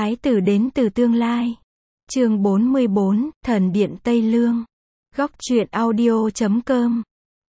Thái tử đến từ tương lai. Chương 44, Thần điện Tây Lương. Góc truyện audio.com.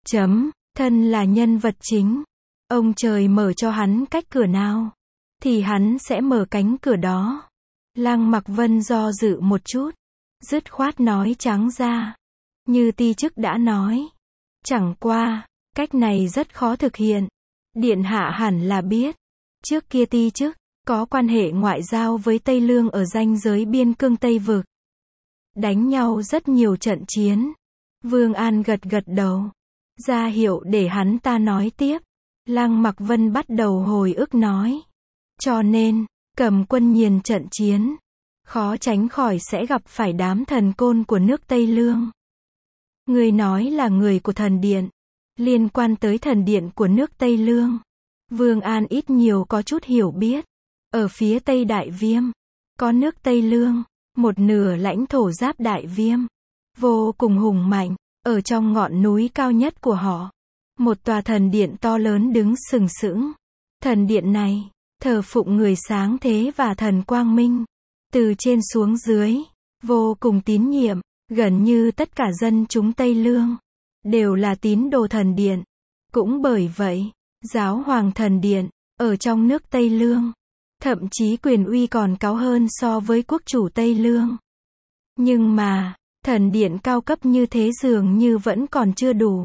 Thân là nhân vật chính. Ông trời mở cho hắn cách cửa nào, thì hắn sẽ mở cánh cửa đó. Lăng Mặc Vân do dự một chút, dứt khoát nói trắng ra. Như ti chức đã nói. Chẳng qua, cách này rất khó thực hiện. Điện hạ hẳn là biết. Trước kia ti chức có quan hệ ngoại giao với Tây Lương ở ranh giới biên cương Tây Vực. Đánh nhau rất nhiều trận chiến. Vương An gật gật đầu, ra hiệu để hắn ta nói tiếp. Lăng Mặc Vân bắt đầu hồi ức nói. Cho nên, cầm quân nhiền trận chiến, khó tránh khỏi sẽ gặp phải đám thần côn của nước Tây Lương. Người nói là người của thần điện, liên quan tới thần điện của nước Tây Lương. Vương An ít nhiều có chút hiểu biết. Ở phía Tây Đại Viêm, có nước Tây Lương, một nửa lãnh thổ giáp Đại Viêm, vô cùng hùng mạnh. Ở trong ngọn núi cao nhất của họ, một tòa thần điện to lớn đứng sừng sững. Thần điện này, thờ phụng người sáng thế và thần quang minh. Từ trên xuống dưới, vô cùng tín nhiệm, gần như tất cả dân chúng Tây Lương đều là tín đồ thần điện. Cũng bởi vậy, giáo hoàng thần điện, ở trong nước Tây Lương, thậm chí quyền uy còn cao hơn so với quốc chủ Tây Lương. Nhưng mà, thần điện cao cấp như thế dường như vẫn còn chưa đủ.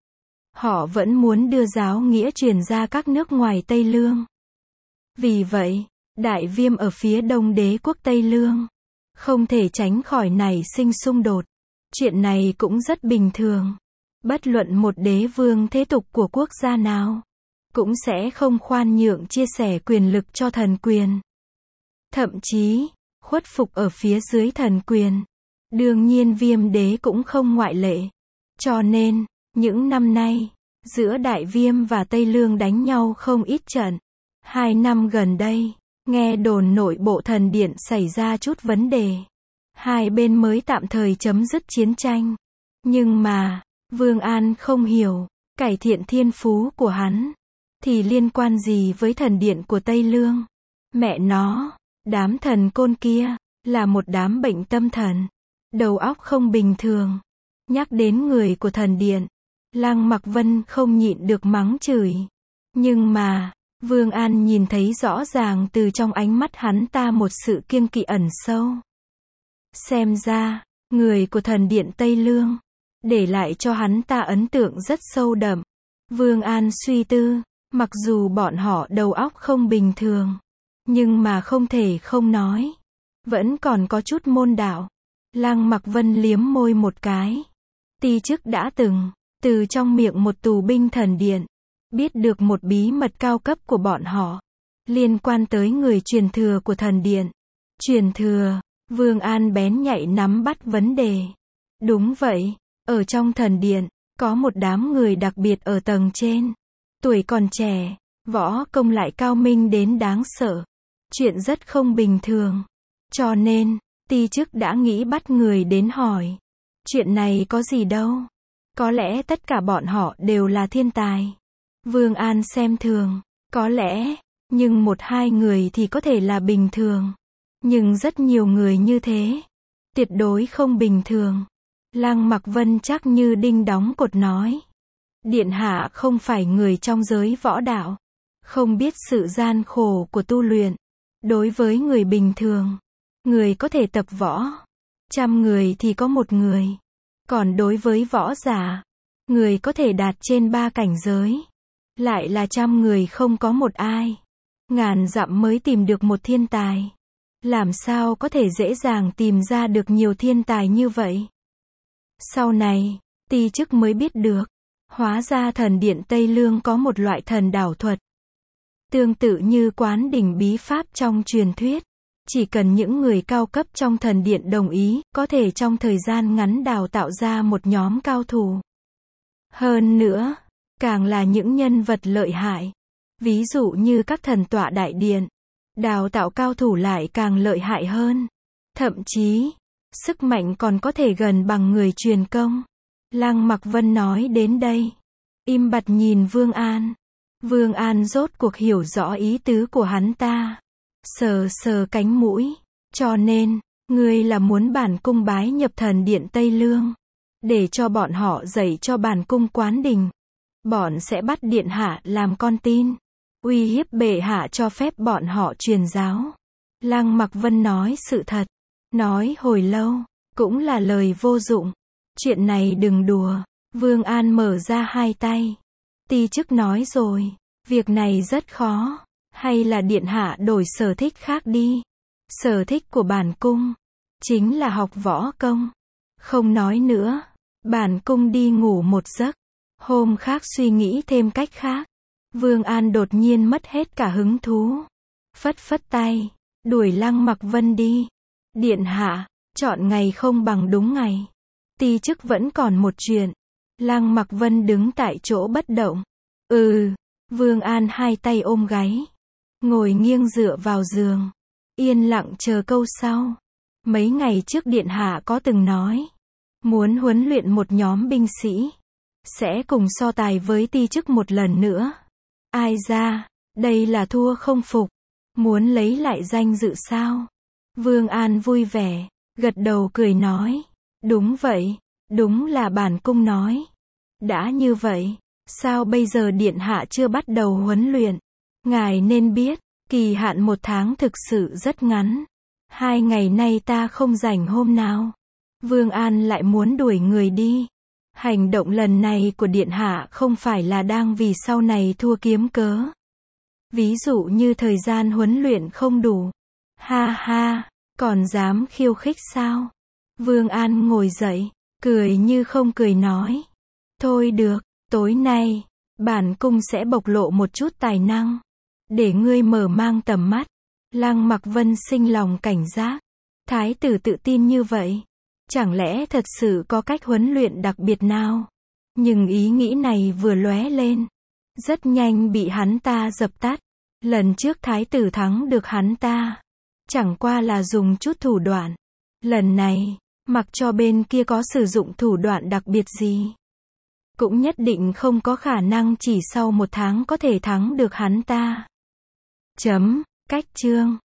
Họ vẫn muốn đưa giáo nghĩa truyền ra các nước ngoài Tây Lương. Vì vậy, Đại Viêm ở phía đông đế quốc Tây Lương, không thể tránh khỏi nảy sinh xung đột. Chuyện này cũng rất bình thường. Bất luận một đế vương thế tục của quốc gia nào, cũng sẽ không khoan nhượng chia sẻ quyền lực cho thần quyền. Thậm chí, khuất phục ở phía dưới thần quyền. Đương nhiên Viêm đế cũng không ngoại lệ. Cho nên, những năm nay, giữa Đại Viêm và Tây Lương đánh nhau không ít trận. 2 năm gần đây, nghe đồn nội bộ thần điện xảy ra chút vấn đề. Hai bên mới tạm thời chấm dứt chiến tranh. Nhưng mà, Vương An không hiểu, cải thiện thiên phú của hắn, thì liên quan gì với thần điện của Tây Lương? Mẹ nó, đám thần côn kia, là một đám bệnh tâm thần. Đầu óc không bình thường. Nhắc đến người của thần điện, Lăng Mặc Vân không nhịn được mắng chửi. Nhưng mà, Vương An nhìn thấy rõ ràng từ trong ánh mắt hắn ta một sự kiêng kỵ ẩn sâu. Xem ra, người của thần điện Tây Lương, để lại cho hắn ta ấn tượng rất sâu đậm. Vương An suy tư, mặc dù bọn họ đầu óc không bình thường, nhưng mà không thể không nói, vẫn còn có chút môn đạo. Lăng Mặc Vân liếm môi một cái. Ti chức đã từng, từ trong miệng một tù binh thần điện, biết được một bí mật cao cấp của bọn họ, liên quan tới người truyền thừa của thần điện. Truyền thừa, Vương An bén nhạy nắm bắt vấn đề. Đúng vậy, ở trong thần điện, có một đám người đặc biệt ở tầng trên. Tuổi còn trẻ, võ công lại cao minh đến đáng sợ. Chuyện rất không bình thường. Cho nên, ti chức đã nghĩ bắt người đến hỏi. Chuyện này có gì đâu. Có lẽ tất cả bọn họ đều là thiên tài. Vương An xem thường. Có lẽ, nhưng 1-2 người thì có thể là bình thường. Nhưng rất nhiều người như thế, tuyệt đối không bình thường. Lăng Mặc Vân chắc như đinh đóng cột nói. Điện hạ không phải người trong giới võ đạo, không biết sự gian khổ của tu luyện. Đối với người bình thường, người có thể tập võ, 100 người thì có 1 người. Còn đối với võ giả, người có thể đạt trên 3 cảnh giới, lại là 100 người không có một ai. Ngàn dặm mới tìm được một thiên tài. Làm sao có thể dễ dàng tìm ra được nhiều thiên tài như vậy? Sau này, ti chức mới biết được, hóa ra thần điện Tây Lương có một loại thần đảo thuật. Tương tự như quán đỉnh bí pháp trong truyền thuyết. Chỉ cần những người cao cấp trong thần điện đồng ý, có thể trong thời gian ngắn đào tạo ra một nhóm cao thủ. Hơn nữa, càng là những nhân vật lợi hại. Ví dụ như các thần tọa đại điện, đào tạo cao thủ lại càng lợi hại hơn. Thậm chí, sức mạnh còn có thể gần bằng người truyền công. Lăng Mặc Vân nói đến đây, im bặt nhìn Vương An. Vương An rốt cuộc hiểu rõ ý tứ của hắn ta. sờ sờ cánh mũi. Cho nên, ngươi là muốn bản cung bái nhập thần điện Tây Lương, để cho bọn họ dạy cho bản cung quán đình. Bọn sẽ bắt điện hạ làm con tin, uy hiếp bệ hạ cho phép bọn họ truyền giáo. Lăng Mặc Vân nói sự thật, nói hồi lâu, cũng là lời vô dụng. Chuyện này đừng đùa. Vương An mở ra hai tay. Ti chức nói rồi, việc này rất khó, hay là điện hạ đổi sở thích khác đi. Sở thích của bản cung chính là học võ công. Không nói nữa, bản cung đi ngủ một giấc, hôm khác suy nghĩ thêm cách khác. Vương An đột nhiên mất hết cả hứng thú, phất phất tay, đuổi Lăng Mặc Vân đi. Điện hạ, chọn ngày không bằng đúng ngày. Ti chức vẫn còn một chuyện. Lăng Mặc Vân đứng tại chỗ bất động. Vương An hai tay ôm gáy, ngồi nghiêng dựa vào giường, yên lặng chờ câu sau. Mấy ngày trước điện hạ có từng nói, muốn huấn luyện một nhóm binh sĩ, sẽ cùng so tài với ti chức một lần nữa. Ai ra, đây là thua không phục, muốn lấy lại danh dự sao? Vương An vui vẻ, gật đầu cười nói, đúng vậy, đúng là bản cung nói. Đã như vậy, sao bây giờ điện hạ chưa bắt đầu huấn luyện? Ngài nên biết, kỳ hạn 1 tháng thực sự rất ngắn. 2 ngày nay ta không rảnh hôm nào. Vương An lại muốn đuổi người đi. Hành động lần này của điện hạ không phải là đang vì sau này thua kiếm cớ. Ví dụ như thời gian huấn luyện không đủ. Ha ha, còn dám khiêu khích sao? Vương An ngồi dậy, cười như không cười nói. Thôi được, tối nay, bản cung sẽ bộc lộ một chút tài năng, để ngươi mở mang tầm mắt. Lăng Mặc Vân sinh lòng cảnh giác. Thái tử tự tin như vậy, chẳng lẽ thật sự có cách huấn luyện đặc biệt nào? Nhưng ý nghĩ này vừa lóe lên, rất nhanh bị hắn ta dập tắt. Lần trước thái tử thắng được hắn ta, chẳng qua là dùng chút thủ đoạn. Lần này, mặc cho bên kia có sử dụng thủ đoạn đặc biệt gì, cũng nhất định không có khả năng chỉ sau 1 tháng có thể thắng được hắn ta. Cách chương